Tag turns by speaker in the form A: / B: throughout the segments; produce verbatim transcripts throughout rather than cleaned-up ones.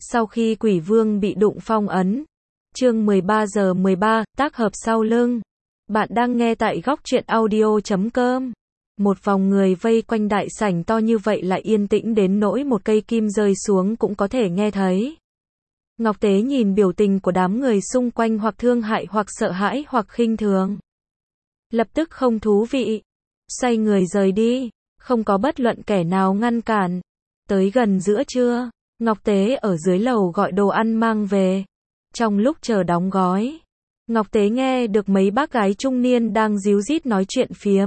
A: Sau khi Quỷ Vương bị đụng phong ấn. Chương mười ba giờ mười ba, tác hợp sau lưng. Bạn đang nghe tại góc truyện audio chấm com. Một vòng người vây quanh đại sảnh to như vậy lại yên tĩnh đến nỗi một cây kim rơi xuống cũng có thể nghe thấy. Ngọc Tế nhìn biểu tình của đám người xung quanh hoặc thương hại hoặc sợ hãi hoặc khinh thường. Lập tức không thú vị. Xoay người rời đi. Không có bất luận kẻ nào ngăn cản. Tới gần giữa trưa, Ngọc Tế ở dưới lầu gọi đồ ăn mang về. Trong lúc chờ đóng gói, Ngọc Tế nghe được mấy bác gái trung niên đang díu dít nói chuyện phiếm.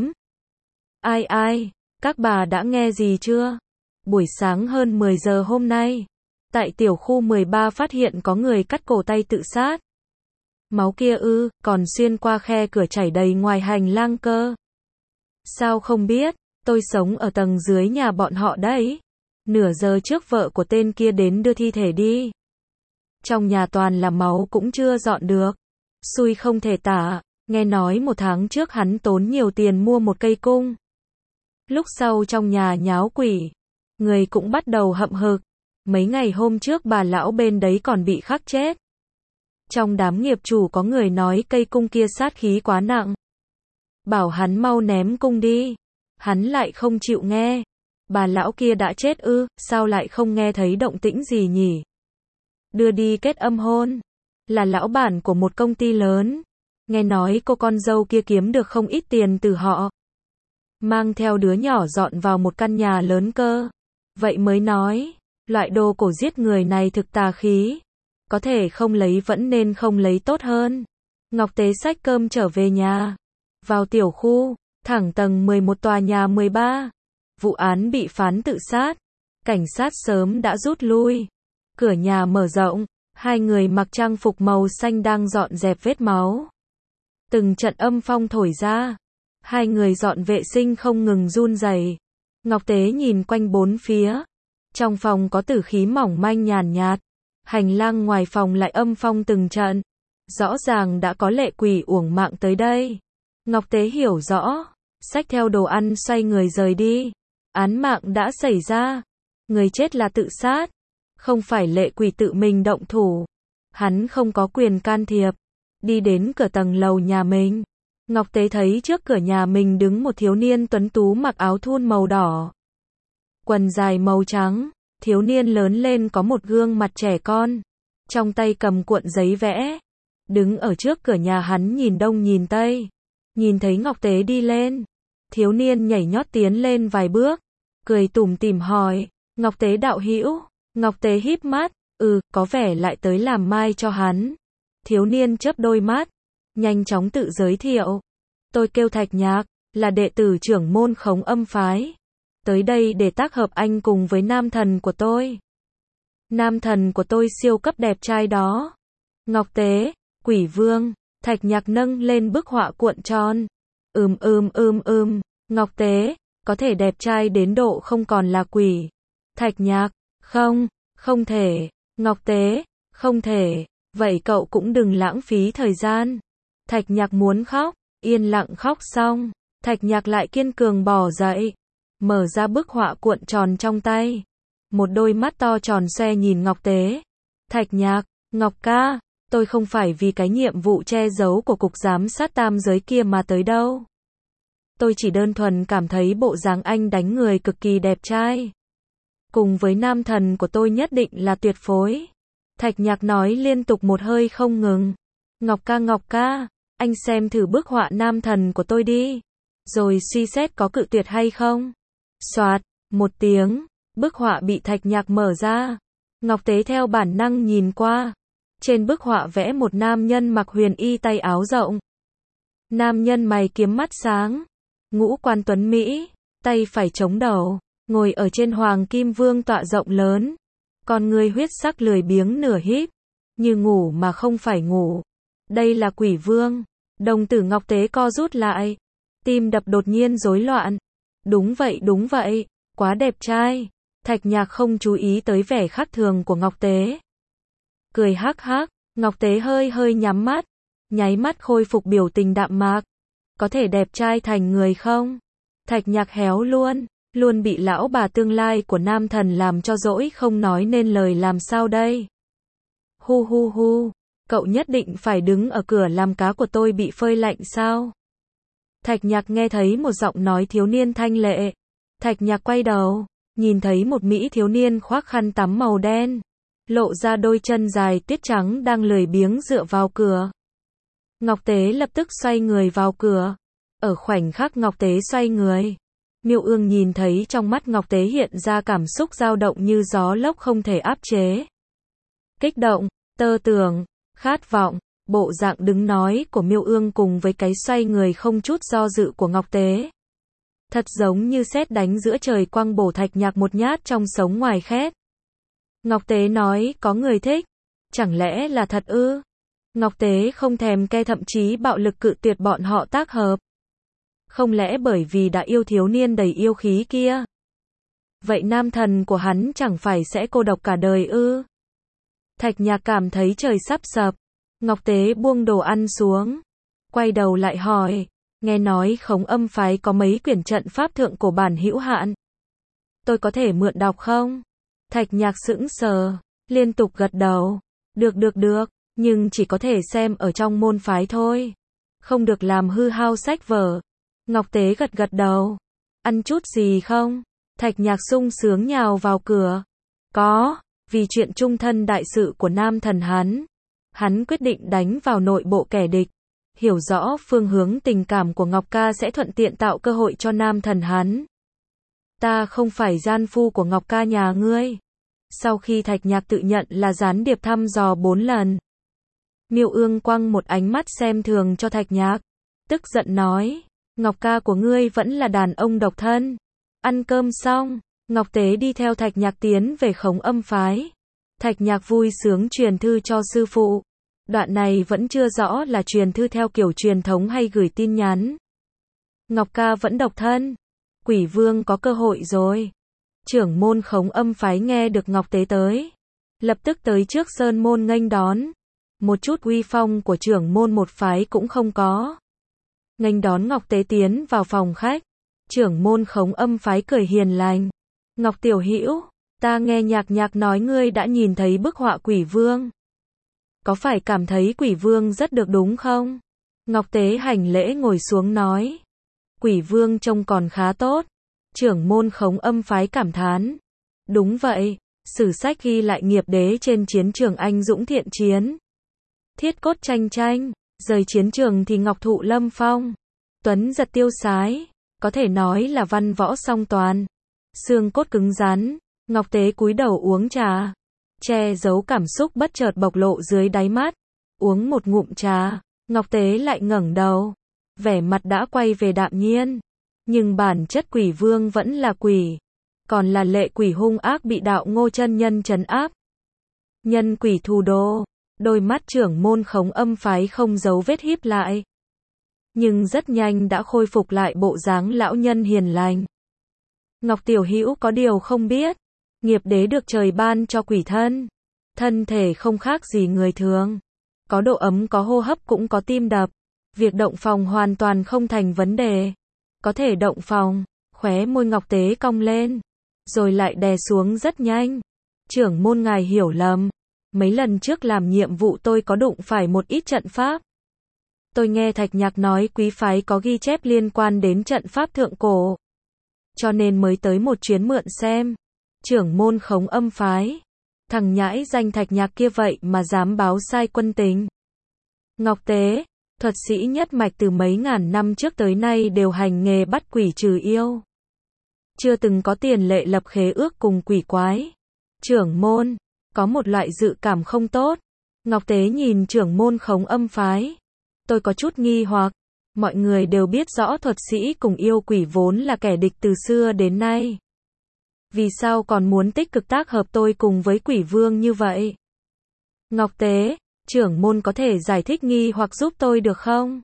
A: Ai ai, các bà đã nghe gì chưa? Buổi sáng hơn mười giờ hôm nay, tại tiểu khu mười ba phát hiện có người cắt cổ tay tự sát. Máu kia ư, còn xuyên qua khe cửa chảy đầy ngoài hành lang cơ. Sao không biết, tôi sống ở tầng dưới nhà bọn họ đấy. Nửa giờ trước vợ của tên kia đến đưa thi thể đi. Trong nhà toàn là máu cũng chưa dọn được. Xui không thể tả, nghe nói một tháng trước hắn tốn nhiều tiền mua một cây cung. Lúc sau trong nhà nháo quỷ, người cũng bắt đầu hậm hực. Mấy ngày hôm trước bà lão bên đấy còn bị khắc chết. Trong đám nghiệp chủ có người nói cây cung kia sát khí quá nặng. Bảo hắn mau ném cung đi. Hắn lại không chịu nghe. Bà lão kia đã chết ư, sao lại không nghe thấy động tĩnh gì nhỉ? Đưa đi kết âm hôn. Là lão bản của một công ty lớn. Nghe nói cô con dâu kia kiếm được không ít tiền từ họ. Mang theo đứa nhỏ dọn vào một căn nhà lớn cơ. Vậy mới nói, loại đồ cổ giết người này thực tà khí. Có thể không lấy vẫn nên không lấy tốt hơn. Ngọc Tế xách cơm trở về nhà. Vào tiểu khu, thẳng tầng mười một tòa nhà mười ba. Vụ án bị phán tự sát. Cảnh sát sớm đã rút lui. Cửa nhà mở rộng. Hai người mặc trang phục màu xanh đang dọn dẹp vết máu. Từng trận âm phong thổi ra. Hai người dọn vệ sinh không ngừng run rẩy. Ngọc Tế nhìn quanh bốn phía. Trong phòng có tử khí mỏng manh nhàn nhạt. Hành lang ngoài phòng lại âm phong từng trận. Rõ ràng đã có lệ quỷ uổng mạng tới đây. Ngọc Tế hiểu rõ. Xách theo đồ ăn xoay người rời đi. Án mạng đã xảy ra. Người chết là tự sát. Không phải lệ quỷ tự mình động thủ. Hắn không có quyền can thiệp. Đi đến cửa tầng lầu nhà mình. Ngọc Tế thấy trước cửa nhà mình đứng một thiếu niên tuấn tú mặc áo thun màu đỏ. Quần dài màu trắng. Thiếu niên lớn lên có một gương mặt trẻ con. Trong tay cầm cuộn giấy vẽ. Đứng ở trước cửa nhà hắn nhìn đông nhìn tây. Nhìn thấy Ngọc Tế đi lên. Thiếu niên nhảy nhót tiến lên vài bước. Cười tủm tỉm hỏi. Ngọc Tế đạo hữu. Ngọc Tế híp mắt. Ừ, có vẻ lại tới làm mai cho hắn. Thiếu niên chớp đôi mắt. Nhanh chóng tự giới thiệu. Tôi kêu Thạch Nhạc. Là đệ tử trưởng môn Khống Âm phái. Tới đây để tác hợp anh cùng với nam thần của tôi. Nam thần của tôi siêu cấp đẹp trai đó. Ngọc Tế, Quỷ Vương. Thạch Nhạc nâng lên bức họa cuộn tròn. Ừm ừm ừm ừm. Ngọc Tế, có thể đẹp trai đến độ không còn là quỷ. Thạch Nhạc, không, không thể. Ngọc Tế, không thể. Vậy cậu cũng đừng lãng phí thời gian. Thạch Nhạc muốn khóc, yên lặng khóc xong. Thạch Nhạc lại kiên cường bò dậy. Mở ra bức họa cuộn tròn trong tay. Một đôi mắt to tròn xoe nhìn Ngọc Tế. Thạch Nhạc, Ngọc ca, tôi không phải vì cái nhiệm vụ che giấu của cục giám sát tam giới kia mà tới đâu. Tôi chỉ đơn thuần cảm thấy bộ dáng anh đánh người cực kỳ đẹp trai. Cùng với nam thần của tôi nhất định là tuyệt phối. Thạch Nhạc nói liên tục một hơi không ngừng. Ngọc ca Ngọc ca, anh xem thử bức họa nam thần của tôi đi. Rồi suy xét có cự tuyệt hay không. Soạt, một tiếng, bức họa bị Thạch Nhạc mở ra. Ngọc Tế theo bản năng nhìn qua. Trên bức họa vẽ một nam nhân mặc huyền y tay áo rộng. Nam nhân mày kiếm mắt sáng. Ngũ quan tuấn Mỹ, tay phải chống đầu. Ngồi ở trên hoàng kim vương tọa rộng lớn. Con người huyết sắc lười biếng nửa híp. Như ngủ mà không phải ngủ. Đây là Quỷ Vương. Đồng tử Ngọc Tế co rút lại. Tim đập đột nhiên rối loạn. Đúng vậy đúng vậy, quá đẹp trai. Thạch Nhạc không chú ý tới vẻ khác thường của Ngọc Tế. Cười hắc hắc, Ngọc Tế hơi hơi nhắm mắt. Nháy mắt khôi phục biểu tình đạm mạc. Có thể đẹp trai thành người không? Thạch Nhạc héo luôn. luôn bị lão bà tương lai của nam thần làm cho dỗi không nói nên lời làm sao đây. Hu hu hu, cậu nhất định phải đứng ở cửa làm cá của tôi bị phơi lạnh sao? Thạch Nhạc nghe thấy một giọng nói thiếu niên thanh lệ. Thạch Nhạc quay đầu, nhìn thấy một mỹ thiếu niên khoác khăn tắm màu đen, lộ ra đôi chân dài tuyết trắng đang lười biếng dựa vào cửa. Ngọc Tế lập tức xoay người vào cửa. Ở khoảnh khắc Ngọc Tế xoay người, Miêu Ương nhìn thấy trong mắt Ngọc Tế hiện ra cảm xúc dao động như gió lốc không thể áp chế. Kích động, tơ tưởng, khát vọng, bộ dạng đứng nói của Miêu Ương cùng với cái xoay người không chút do dự của Ngọc Tế. Thật giống như sét đánh giữa trời quang bổ Thạch Nhạc một nhát trong sống ngoài khét. Ngọc Tế nói có người thích. Chẳng lẽ là thật ư? Ngọc Tế không thèm ke thậm chí bạo lực cự tuyệt bọn họ tác hợp. Không lẽ bởi vì đã yêu thiếu niên đầy yêu khí kia? Vậy nam thần của hắn chẳng phải sẽ cô độc cả đời ư? Thạch Nhạc cảm thấy trời sắp sập. Ngọc Tế buông đồ ăn xuống. Quay đầu lại hỏi. Nghe nói Khống Âm phái có mấy quyển trận pháp thượng cổ bản hữu hạn. Tôi có thể mượn đọc không? Thạch Nhạc sững sờ, liên tục gật đầu. Được được được, nhưng chỉ có thể xem ở trong môn phái thôi. Không được làm hư hao sách vở. Ngọc Tế gật gật đầu. Ăn chút gì không? Thạch Nhạc sung sướng nhào vào cửa. Có, vì chuyện chung thân đại sự của nam thần hắn. Hắn quyết định đánh vào nội bộ kẻ địch. Hiểu rõ phương hướng tình cảm của Ngọc Ca sẽ thuận tiện tạo cơ hội cho nam thần hắn. Ta không phải gian phu của Ngọc Ca nhà ngươi. Sau khi Thạch Nhạc tự nhận là gián điệp thăm dò bốn lần, Miêu Ương quăng một ánh mắt xem thường cho Thạch Nhạc. Tức giận nói, Ngọc Ca của ngươi vẫn là đàn ông độc thân. Ăn cơm xong, Ngọc Tế đi theo Thạch Nhạc tiến về Khống Âm phái. Thạch Nhạc vui sướng truyền thư cho sư phụ. Đoạn này vẫn chưa rõ là truyền thư theo kiểu truyền thống hay gửi tin nhắn. Ngọc Ca vẫn độc thân. Quỷ Vương có cơ hội rồi. Trưởng môn Khống Âm phái nghe được Ngọc Tế tới, lập tức tới trước sơn môn nghênh đón. Một chút uy phong của trưởng môn một phái cũng không có. Nghênh đón Ngọc Tế tiến vào phòng khách. Trưởng môn Khống Âm phái cười hiền lành. Ngọc Tiểu Hữu, ta nghe Nhạc Nhạc nói ngươi đã nhìn thấy bức họa Quỷ Vương. Có phải cảm thấy Quỷ Vương rất được đúng không? Ngọc Tế hành lễ ngồi xuống nói. Quỷ Vương trông còn khá tốt. Trưởng môn Khống Âm phái cảm thán. Đúng vậy, sử sách ghi lại nghiệp đế trên chiến trường anh dũng thiện chiến. Thiết cốt tranh tranh, rời chiến trường thì ngọc thụ lâm phong. Tuấn giật tiêu sái, có thể nói là văn võ song toàn. Xương cốt cứng rắn, Ngọc Tế cúi đầu uống trà. Che giấu cảm xúc bất chợt bộc lộ dưới đáy mắt. Uống một ngụm trà, Ngọc Tế lại ngẩng đầu. Vẻ mặt đã quay về đạm nhiên. Nhưng bản chất Quỷ Vương vẫn là quỷ. Còn là lệ quỷ hung ác bị đạo Ngô chân nhân trấn áp. Nhân quỷ thù đô. Đôi mắt trưởng môn Khống Âm phái không giấu vết híp lại. Nhưng rất nhanh đã khôi phục lại bộ dáng lão nhân hiền lành. Ngọc Tiểu Hữu có điều không biết. Nghiệp đế được trời ban cho quỷ thân. Thân thể không khác gì người thường. Có độ ấm, có hô hấp, cũng có tim đập. Việc động phòng hoàn toàn không thành vấn đề. Có thể động phòng. Khóe môi Ngọc Tế cong lên. Rồi lại đè xuống rất nhanh. Trưởng môn ngài hiểu lầm. Mấy lần trước làm nhiệm vụ tôi có đụng phải một ít trận pháp. Tôi nghe Thạch Nhạc nói quý phái có ghi chép liên quan đến trận pháp thượng cổ. Cho nên mới tới một chuyến mượn xem. Trưởng môn Khống Âm phái. Thằng nhãi danh Thạch Nhạc kia vậy mà dám báo sai quân tình. Ngọc Tế, thuật sĩ nhất mạch từ mấy ngàn năm trước tới nay đều hành nghề bắt quỷ trừ yêu. Chưa từng có tiền lệ lập khế ước cùng quỷ quái. Trưởng môn, có một loại dự cảm không tốt. Ngọc Tế nhìn trưởng môn Khống Âm phái. Tôi có chút nghi hoặc. Mọi người đều biết rõ thuật sĩ cùng yêu quỷ vốn là kẻ địch từ xưa đến nay. Vì sao còn muốn tích cực tác hợp tôi cùng với Quỷ Vương như vậy? Ngọc Tế, trưởng môn có thể giải thích nghi hoặc giúp tôi được không?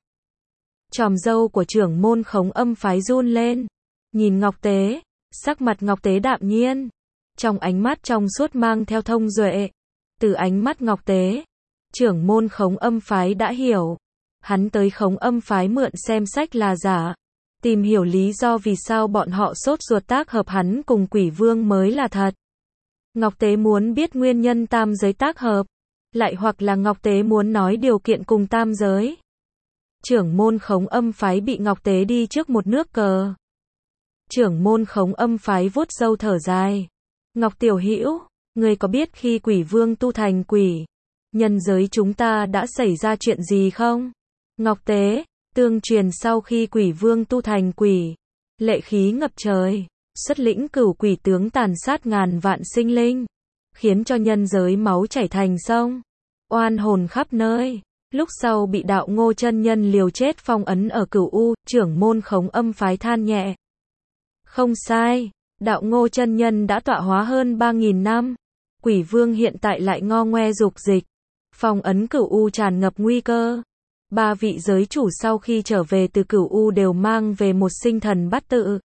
A: Chòm râu của trưởng môn Khống Âm phái run lên. Nhìn Ngọc Tế, sắc mặt Ngọc Tế đạm nhiên. Trong ánh mắt trong suốt mang theo thông duệ. Từ ánh mắt Ngọc Tế, trưởng môn Khống Âm phái đã hiểu. Hắn tới Khống Âm phái mượn xem sách là giả. Tìm hiểu lý do vì sao bọn họ sốt ruột tác hợp hắn cùng quỷ vương mới là thật. Ngọc Tế muốn biết nguyên nhân tam giới tác hợp, lại hoặc là Ngọc Tế muốn nói điều kiện cùng tam giới. Trưởng môn Khống Âm phái bị Ngọc Tế đi trước một nước cờ. Trưởng môn Khống Âm phái vuốt râu thở dài. Ngọc Tiểu Hữu, ngươi có biết khi quỷ vương tu thành quỷ, nhân giới chúng ta đã xảy ra chuyện gì không? Ngọc Tế, tương truyền sau khi quỷ vương tu thành quỷ, lệ khí ngập trời, xuất lĩnh cửu quỷ tướng tàn sát ngàn vạn sinh linh, khiến cho nhân giới máu chảy thành sông, oan hồn khắp nơi. Lúc sau bị đạo Ngô chân nhân liều chết phong ấn ở Cửu U, trưởng môn Khống Âm phái than nhẹ. Không sai, đạo Ngô chân nhân đã tọa hóa hơn ba nghìn năm, quỷ vương hiện tại lại ngo ngoe dục dịch, phong ấn Cửu U tràn ngập nguy cơ. Ba vị giới chủ sau khi trở về từ Cửu U đều mang về một sinh thần bát tự.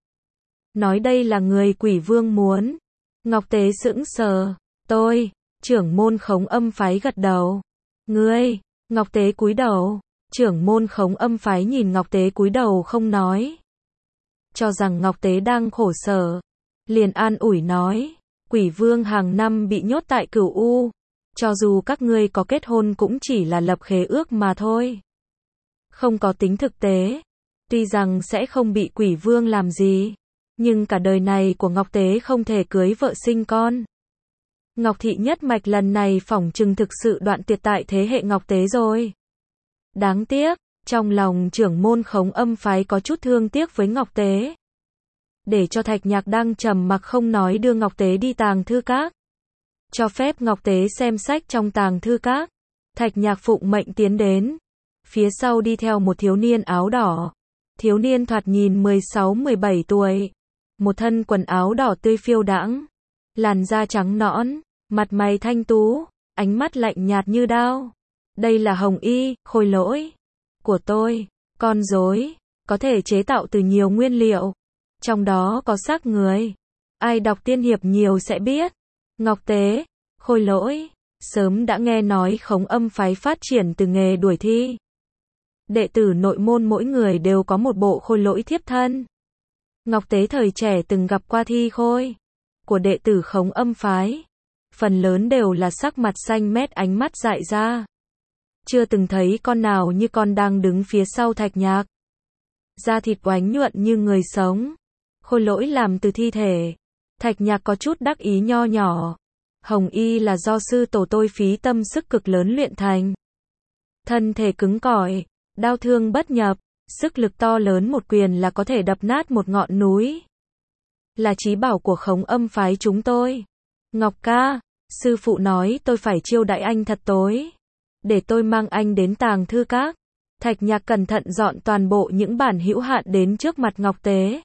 A: Nói đây là người quỷ vương muốn. Ngọc Tế sững sờ. Tôi, trưởng môn Khống Âm phái gật đầu. Ngươi, Ngọc Tế cúi đầu. Trưởng môn Khống Âm phái nhìn Ngọc Tế cúi đầu không nói. Cho rằng Ngọc Tế đang khổ sở. Liền an ủi nói. Quỷ vương hàng năm bị nhốt tại Cửu U. Cho dù các ngươi có kết hôn cũng chỉ là lập khế ước mà thôi. Không có tính thực tế. Tuy rằng sẽ không bị quỷ vương làm gì, nhưng cả đời này của Ngọc Tế không thể cưới vợ sinh con. Ngọc Thị nhất mạch lần này phỏng chừng thực sự đoạn tuyệt tại thế hệ Ngọc Tế rồi. Đáng tiếc, trong lòng trưởng môn Khống Âm phái có chút thương tiếc với Ngọc Tế. Để cho Thạch Nhạc đang trầm mặc không nói đưa Ngọc Tế đi tàng thư các. Cho phép Ngọc Tế xem sách trong tàng thư các. Thạch Nhạc phụng mệnh tiến đến. Phía sau đi theo một thiếu niên áo đỏ. Thiếu niên thoạt nhìn mười sáu mười bảy tuổi. Một thân quần áo đỏ tươi phiêu đãng. Làn da trắng nõn, mặt mày thanh tú, ánh mắt lạnh nhạt như đao. Đây là Hồng Y, khôi lỗi của tôi. Con rối có thể chế tạo từ nhiều nguyên liệu, trong đó có xác người. Ai đọc tiên hiệp nhiều sẽ biết. Ngọc Tế, khôi lỗi, sớm đã nghe nói Khống Âm phái phát triển từ nghề đuổi thi. Đệ tử nội môn mỗi người đều có một bộ khôi lỗi thiếp thân. Ngọc Tế thời trẻ từng gặp qua thi khôi của đệ tử Khống Âm phái. Phần lớn đều là sắc mặt xanh mét, ánh mắt dại ra. Chưa từng thấy con nào như con đang đứng phía sau Thạch Nhạc. Da thịt oánh nhuận như người sống. Khôi lỗi làm từ thi thể. Thạch Nhạc có chút đắc ý nho nhỏ. Hồng Y là do sư tổ tôi phí tâm sức cực lớn luyện thành. Thân thể cứng cỏi, đao thương bất nhập, sức lực to lớn một quyền là có thể đập nát một ngọn núi. Là chí bảo của Khống Âm phái chúng tôi. Ngọc ca, sư phụ nói tôi phải chiêu đãi anh thật tối. Để tôi mang anh đến tàng thư các. Thạch Nhạc cẩn thận dọn toàn bộ những bản hữu hạn đến trước mặt Ngọc Tế.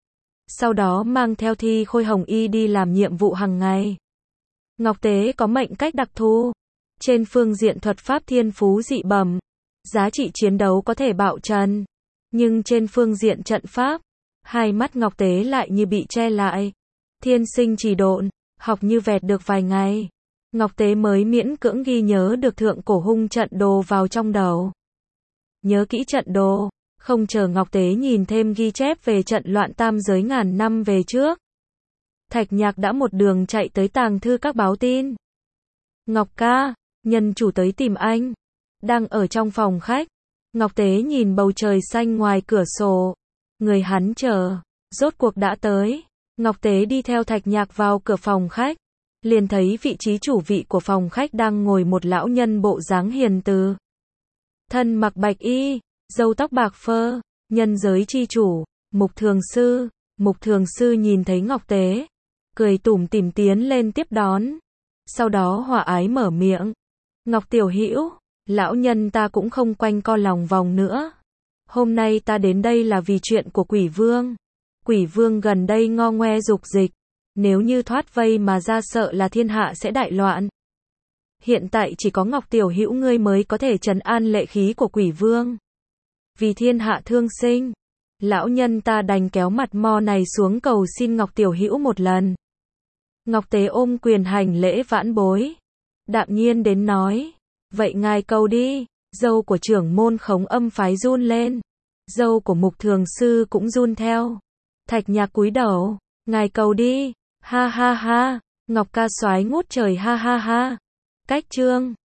A: Sau đó mang theo thi khôi Hồng Y đi làm nhiệm vụ hàng ngày. Ngọc Tế có mệnh cách đặc thù. Trên phương diện thuật pháp thiên phú dị bẩm, giá trị chiến đấu có thể bạo trần. Nhưng trên phương diện trận pháp, hai mắt Ngọc Tế lại như bị che lại. Thiên sinh trì độn, học như vẹt được vài ngày. Ngọc Tế mới miễn cưỡng ghi nhớ được thượng cổ hung trận đồ vào trong đầu. Nhớ kỹ trận đồ, không chờ Ngọc Tế nhìn thêm ghi chép về trận loạn tam giới ngàn năm về trước. Thạch Nhạc đã một đường chạy tới tàng thư các báo tin. Ngọc ca, nhân chủ tới tìm anh. Đang ở trong phòng khách. Ngọc Tế nhìn bầu trời xanh ngoài cửa sổ. Người hắn chờ, rốt cuộc đã tới. Ngọc Tế đi theo Thạch Nhạc vào cửa phòng khách. Liền thấy vị trí chủ vị của phòng khách đang ngồi một lão nhân bộ dáng hiền từ. Thân mặc bạch y, râu tóc bạc phơ, nhân giới chi chủ, Mục Thường Sư. Mục Thường Sư nhìn thấy Ngọc Tế, cười tủm tỉm tiến lên tiếp đón. Sau đó hòa ái mở miệng. Ngọc Tiểu Hữu, lão nhân ta cũng không quanh co lòng vòng nữa. Hôm nay ta đến đây là vì chuyện của Quỷ Vương. Quỷ Vương gần đây ngo ngoe dục dịch. Nếu như thoát vây mà ra sợ là thiên hạ sẽ đại loạn. Hiện tại chỉ có Ngọc Tiểu Hữu ngươi mới có thể trấn an lệ khí của Quỷ Vương. Vì thiên hạ thương sinh, lão nhân ta đành kéo mặt mo này xuống cầu xin Ngọc Tiểu Hữu một lần. Ngọc Tế ôm quyền hành lễ vãn bối. Đạm nhiên đến nói. Vậy ngài cầu đi. Dâu của trưởng môn Khống Âm phái run lên. Dâu của Mục Thường Sư cũng run theo. Thạch Nhạc cúi đầu, ngài cầu đi, ha ha ha, Ngọc Ca soái ngút trời ha ha ha. Cách chương